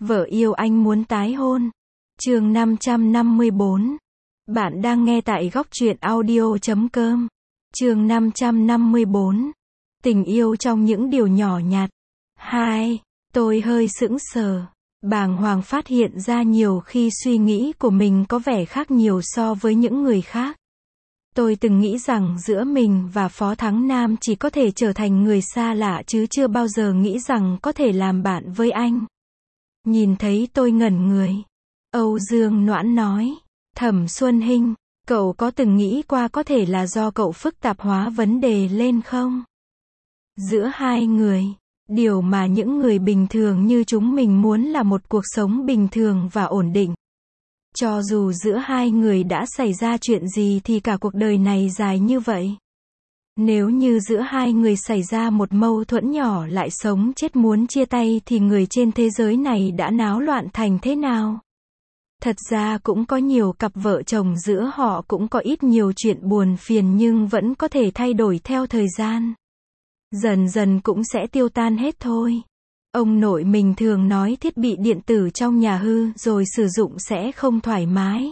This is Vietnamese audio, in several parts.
Vợ yêu anh muốn tái hôn. Chương 554. Bạn đang nghe tại góc truyện audio.com. Chương 554. Tình yêu trong những điều nhỏ nhặt. 2. Tôi hơi sững sờ. Bàng hoàng phát hiện ra nhiều khi suy nghĩ của mình có vẻ khác nhiều so với những người khác. Tôi từng nghĩ rằng giữa mình và Phó Thắng Nam chỉ có thể trở thành người xa lạ chứ chưa bao giờ nghĩ rằng có thể làm bạn với anh. Nhìn thấy tôi ngẩn người. Âu Dương Noãn nói. Thẩm Xuân Hinh, cậu có từng nghĩ qua có thể là do cậu phức tạp hóa vấn đề lên không? Giữa hai người, điều mà những người bình thường như chúng mình muốn là một cuộc sống bình thường và ổn định. Cho dù giữa hai người đã xảy ra chuyện gì thì cả cuộc đời này dài như vậy. Nếu như giữa hai người xảy ra một mâu thuẫn nhỏ lại sống chết muốn chia tay thì người trên thế giới này đã náo loạn thành thế nào? Thật ra cũng có nhiều cặp vợ chồng giữa họ cũng có ít nhiều chuyện buồn phiền nhưng vẫn có thể thay đổi theo thời gian. Dần dần cũng sẽ tiêu tan hết thôi. Ông nội mình thường nói thiết bị điện tử trong nhà hư rồi sử dụng sẽ không thoải mái.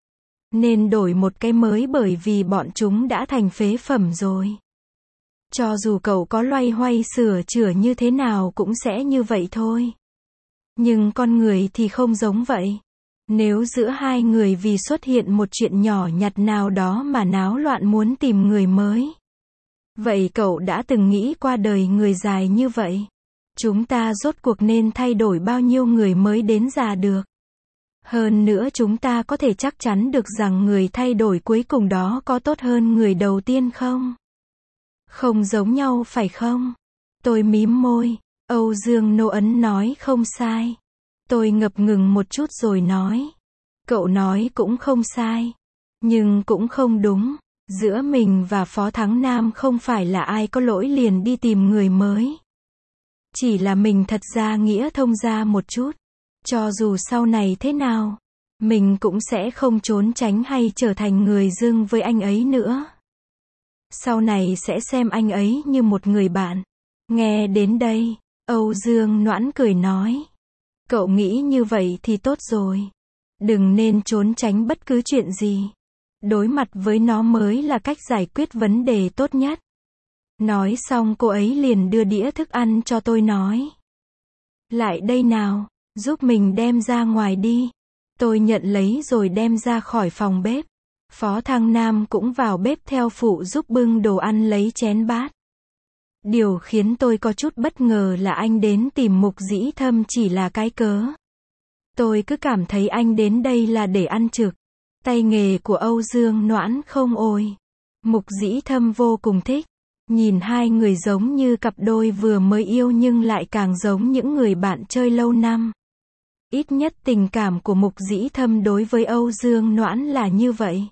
Nên đổi một cái mới bởi vì bọn chúng đã thành phế phẩm rồi. Cho dù cậu có loay hoay sửa chữa như thế nào cũng sẽ như vậy thôi. Nhưng con người thì không giống vậy. Nếu giữa hai người vì xuất hiện một chuyện nhỏ nhặt nào đó mà náo loạn muốn tìm người mới. Vậy cậu đã từng nghĩ qua đời người dài như vậy? Chúng ta rốt cuộc nên thay đổi bao nhiêu người mới đến già được? Hơn nữa chúng ta có thể chắc chắn được rằng người thay đổi cuối cùng đó có tốt hơn người đầu tiên không? Không giống nhau phải không? Tôi mím môi. Âu Dương Noãn nói không sai. Tôi ngập ngừng một chút rồi nói. Cậu nói cũng không sai. Nhưng cũng không đúng. Giữa mình và Phó Thắng Nam không phải là ai có lỗi liền đi tìm người mới. Chỉ là mình thật ra nghĩa thông ra một chút. Cho dù sau này thế nào, mình cũng sẽ không trốn tránh hay trở thành người dưng với anh ấy nữa. Sau này sẽ xem anh ấy như một người bạn. Nghe đến đây, Âu Dương Noãn cười nói. Cậu nghĩ như vậy thì tốt rồi. Đừng nên trốn tránh bất cứ chuyện gì. Đối mặt với nó mới là cách giải quyết vấn đề tốt nhất. Nói xong cô ấy liền đưa đĩa thức ăn cho tôi nói. Lại đây nào, giúp mình đem ra ngoài đi. Tôi nhận lấy rồi đem ra khỏi phòng bếp. Phó Thăng Nam cũng vào bếp theo phụ giúp bưng đồ ăn lấy chén bát. Điều khiến tôi có chút bất ngờ là anh đến tìm Mục Dĩ Thâm chỉ là cái cớ. Tôi cứ cảm thấy anh đến đây là để ăn trực. Tay nghề của Âu Dương Noãn không ôi. Mục Dĩ Thâm vô cùng thích. Nhìn hai người giống như cặp đôi vừa mới yêu nhưng lại càng giống những người bạn chơi lâu năm. Ít nhất tình cảm của Mục Dĩ Thâm đối với Âu Dương Noãn là như vậy.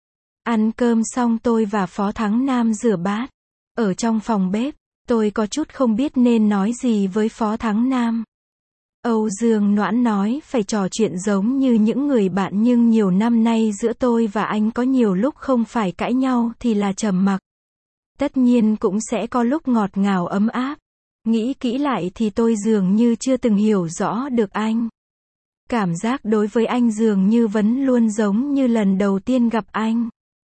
Ăn cơm xong tôi và Phó Thắng Nam rửa bát. Ở trong phòng bếp, tôi có chút không biết nên nói gì với Phó Thắng Nam. Âu Dương Noãn nói phải trò chuyện giống như những người bạn nhưng nhiều năm nay giữa tôi và anh có nhiều lúc không phải cãi nhau thì là trầm mặc. Tất nhiên cũng sẽ có lúc ngọt ngào ấm áp. Nghĩ kỹ lại thì tôi dường như chưa từng hiểu rõ được anh. Cảm giác đối với anh dường như vẫn luôn giống như lần đầu tiên gặp anh.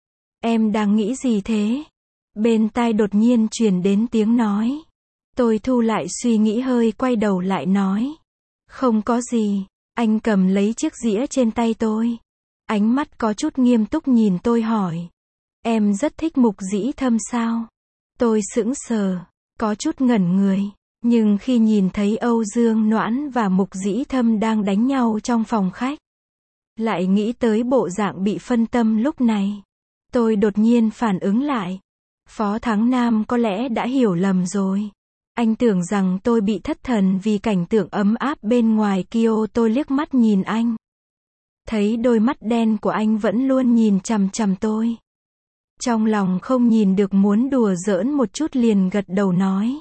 Em đang nghĩ gì thế? Bên tai đột nhiên truyền đến tiếng nói. Tôi thu lại suy nghĩ hơi quay đầu lại nói. Không có gì. Anh cầm lấy chiếc dĩa trên tay tôi. Ánh mắt có chút nghiêm túc nhìn tôi hỏi. Em rất thích Mục Dĩ Thâm sao? Tôi sững sờ, có chút ngẩn người. Nhưng khi nhìn thấy Âu Dương Noãn và Mục Dĩ Thâm đang đánh nhau trong phòng khách. Lại nghĩ tới bộ dạng bị phân tâm lúc này. Tôi đột nhiên phản ứng lại. Phó Thắng Nam có lẽ đã hiểu lầm rồi. Anh tưởng rằng tôi bị thất thần vì cảnh tượng ấm áp bên ngoài kia. Tôi liếc mắt nhìn anh. Thấy đôi mắt đen của anh vẫn luôn nhìn chằm chằm tôi. Trong lòng không nhìn được muốn đùa giỡn một chút liền gật đầu nói.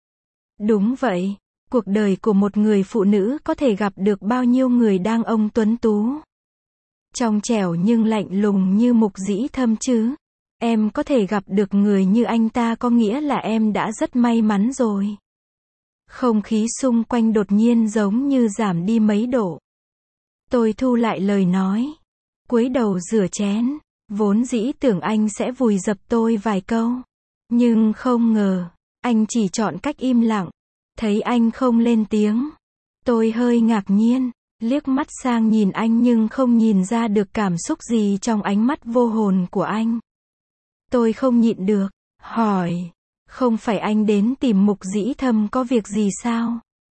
Đúng vậy, cuộc đời của một người phụ nữ có thể gặp được bao nhiêu người đàn ông tuấn tú. Trong trẻo nhưng lạnh lùng như Mục Dĩ Thâm chứ. Em có thể gặp được người như anh ta có nghĩa là em đã rất may mắn rồi. Không khí xung quanh đột nhiên giống như giảm đi mấy độ. Tôi thu lại lời nói. Cúi đầu rửa chén. Vốn dĩ tưởng anh sẽ vùi dập tôi vài câu. Nhưng không ngờ, anh chỉ chọn cách im lặng. Thấy anh không lên tiếng. Tôi hơi ngạc nhiên, liếc mắt sang nhìn anh nhưng không nhìn ra được cảm xúc gì trong ánh mắt vô hồn của anh. Tôi không nhịn được, hỏi, không phải anh đến tìm Mục Dĩ Thâm có việc gì sao?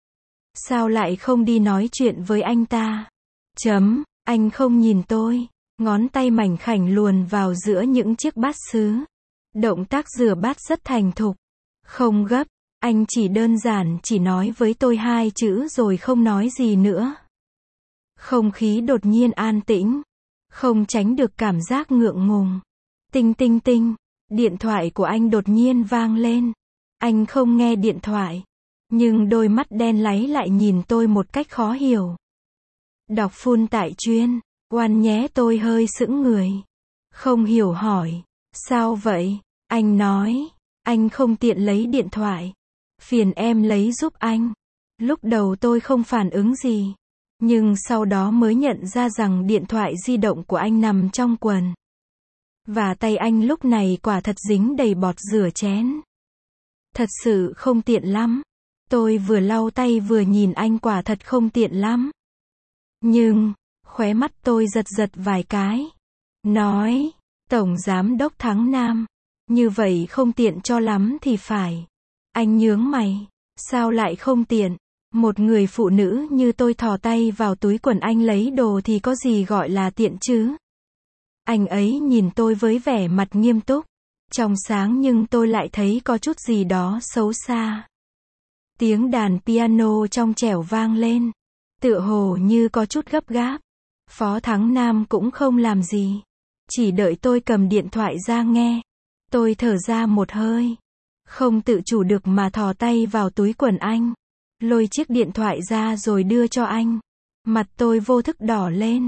Sao lại không đi nói chuyện với anh ta? Anh không nhìn tôi, ngón tay mảnh khảnh luồn vào giữa những chiếc bát sứ. Động tác rửa bát rất thành thục, không gấp, anh chỉ đơn giản chỉ nói với tôi 2 chữ rồi không nói gì nữa. Không khí đột nhiên an tĩnh, không tránh được cảm giác ngượng ngùng. Tinh tinh tinh, điện thoại của anh đột nhiên vang lên. Anh không nghe điện thoại, nhưng đôi mắt đen láy lại nhìn tôi một cách khó hiểu. Đọc full tại chuyên, oan nhé, tôi hơi sững người. Không hiểu hỏi, sao vậy? Anh nói, anh không tiện lấy điện thoại. Phiền em lấy giúp anh. Lúc đầu tôi không phản ứng gì, nhưng sau đó mới nhận ra rằng điện thoại di động của anh nằm trong quần. Và tay anh lúc này quả thật dính đầy bọt rửa chén. Thật sự không tiện lắm. Tôi vừa lau tay vừa nhìn anh, quả thật không tiện lắm. Nhưng, khóe mắt tôi giật giật vài cái. Nói, Tổng Giám đốc Thắng Nam, như vậy không tiện cho lắm thì phải. Anh nhướng mày, sao lại không tiện? Một người phụ nữ như tôi thò tay vào túi quần anh lấy đồ thì có gì gọi là tiện chứ? Anh ấy nhìn tôi với vẻ mặt nghiêm túc, trong sáng nhưng tôi lại thấy có chút gì đó xấu xa. Tiếng đàn piano trong trẻo vang lên, tựa hồ như có chút gấp gáp. Phó Thắng Nam cũng không làm gì, chỉ đợi tôi cầm điện thoại ra nghe. Tôi thở ra một hơi, không tự chủ được mà thò tay vào túi quần anh, lôi chiếc điện thoại ra rồi đưa cho anh. Mặt tôi vô thức đỏ lên.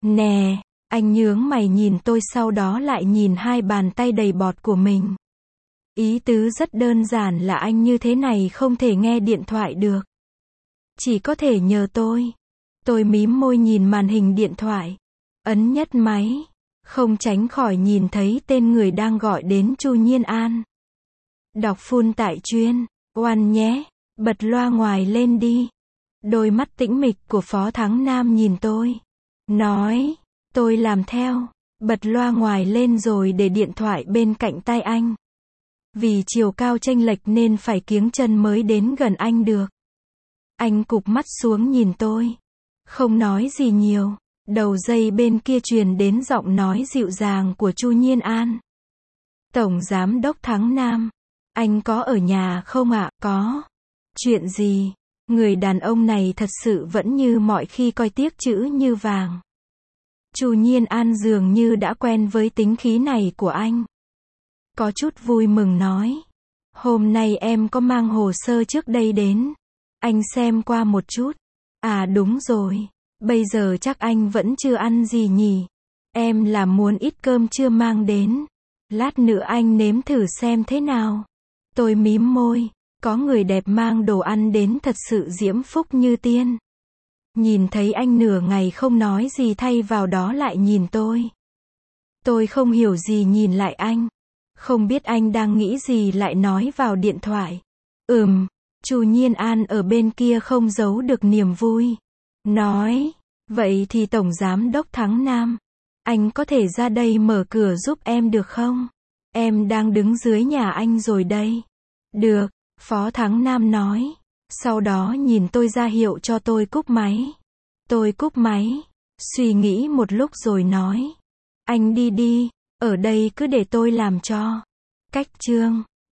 Nè, anh nhướng mày nhìn tôi, sau đó lại nhìn 2 bàn tay đầy bọt của mình. Ý tứ rất đơn giản là anh như thế này không thể nghe điện thoại được, chỉ có thể nhờ tôi. Tôi mím môi nhìn màn hình điện thoại, ấn nhất máy, không tránh khỏi nhìn thấy tên người đang gọi đến Chu Nhiên An. Đọc full tại chuyên, oan nhé, bật loa ngoài lên đi. Đôi mắt tĩnh mịch của Phó Thắng Nam nhìn tôi, nói, tôi làm theo, bật loa ngoài lên rồi để điện thoại bên cạnh tai anh. Vì chiều cao chênh lệch nên phải kiếng chân mới đến gần anh được. Anh cụp mắt xuống nhìn tôi, không nói gì nhiều. Đầu dây bên kia truyền đến giọng nói dịu dàng của Chu Nhiên An. Tổng Giám đốc Thắng Nam, anh có ở nhà không ạ? Có. Chuyện gì? Người đàn ông này thật sự vẫn như mọi khi coi tiếc chữ như vàng. Chu Nhiên An dường như đã quen với tính khí này của anh. Có chút vui mừng nói, hôm nay em có mang hồ sơ trước đây đến. Anh xem qua một chút. À đúng rồi, bây giờ chắc anh vẫn chưa ăn gì nhỉ? Em là muốn ít cơm chưa mang đến. Lát nữa anh nếm thử xem thế nào. Tôi mím môi, có người đẹp mang đồ ăn đến thật sự diễm phúc như tiên. Nhìn thấy anh nửa ngày không nói gì, thay vào đó lại nhìn tôi. Tôi không hiểu gì nhìn lại anh. Không biết anh đang nghĩ gì lại nói vào điện thoại. Chu Nhiên An ở bên kia không giấu được niềm vui. Nói, vậy thì Tổng Giám đốc Thắng Nam, anh có thể ra đây mở cửa giúp em được không? Em đang đứng dưới nhà anh rồi đây. Được, Phó Thắng Nam nói. Sau đó nhìn tôi ra hiệu cho tôi cúp máy. Tôi cúp máy, suy nghĩ một lúc rồi nói, anh đi đi, ở đây cứ để tôi làm cho. Cách chương